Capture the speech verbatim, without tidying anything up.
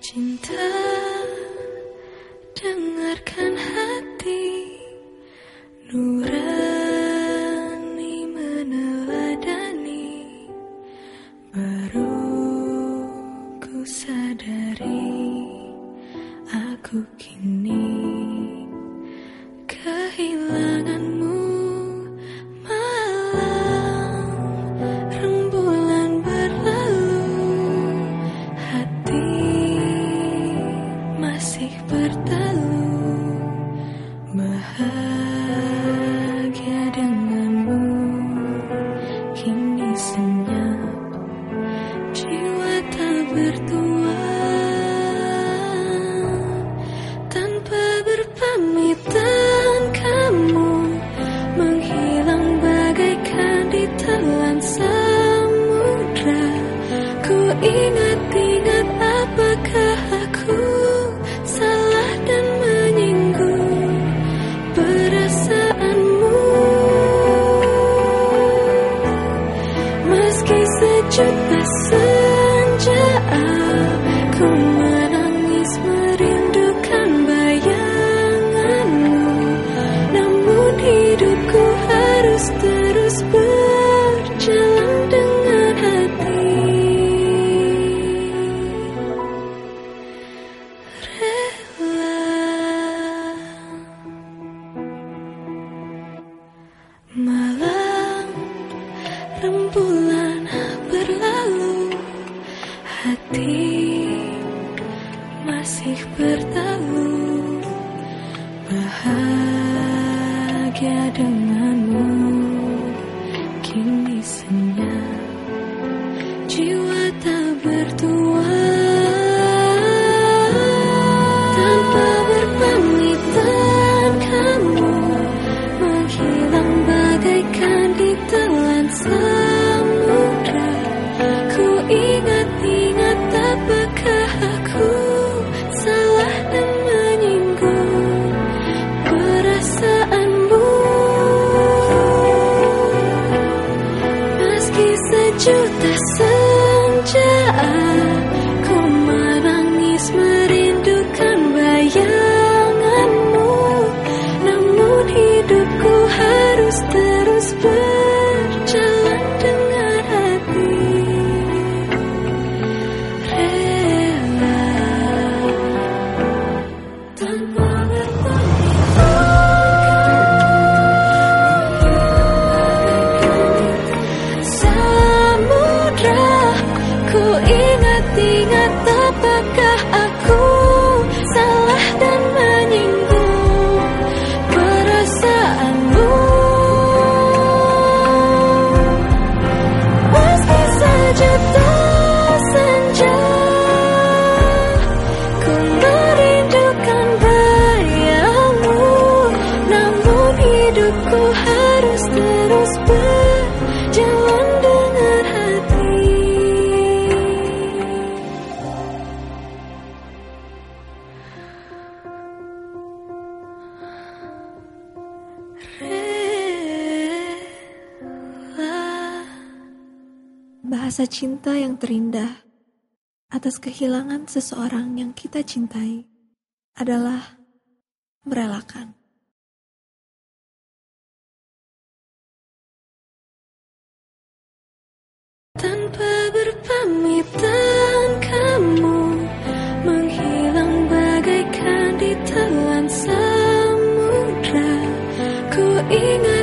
Cinta, dengarkan hati nurani meneladani. Baru ku sadari aku kini kehilanganmu. Malam rembulan berlalu, hati masih bertalu. Bahagia denganmu kini senyap, jiwa tak bertuan. Tanpa berpamitan kamu menghilang bagaikan ditelan samudra. Ku ingat-ingat apakah aku salah dan menyinggung perasaanmu. Meski sejuta senja aku menangis merindukan bayanganmu, namun hidupku harus terus berjalan dengan hati. Malam rembulan berlalu, hati masih bertalu. Bahagia denganmu kini senyap, jiwa tak bertuan. Tanpa berpamitan kamu menghilang bagaikan ditelan samudra. Ku ingat-ingat apakah aku salah dan menyinggung perasaanmu. Meski sejuta senja aku menangis merindukan bayanganmu, namun hidupku harus terus berjalan dengan hati. Rela tanpa berpamitan samudra. Ku ingat-ingat apakah aku salah dan menyinggung perasaanmu. Meski sejuta senja ku merindukan bayangmu, namun hidupku harus terus berjalan dengan hati. Bahasa cinta yang terindah atas kehilangan seseorang yang kita cintai adalah merelakan. Tanpa berpamitan kamu menghilang bagaikan ditelan samudra. Ku ingat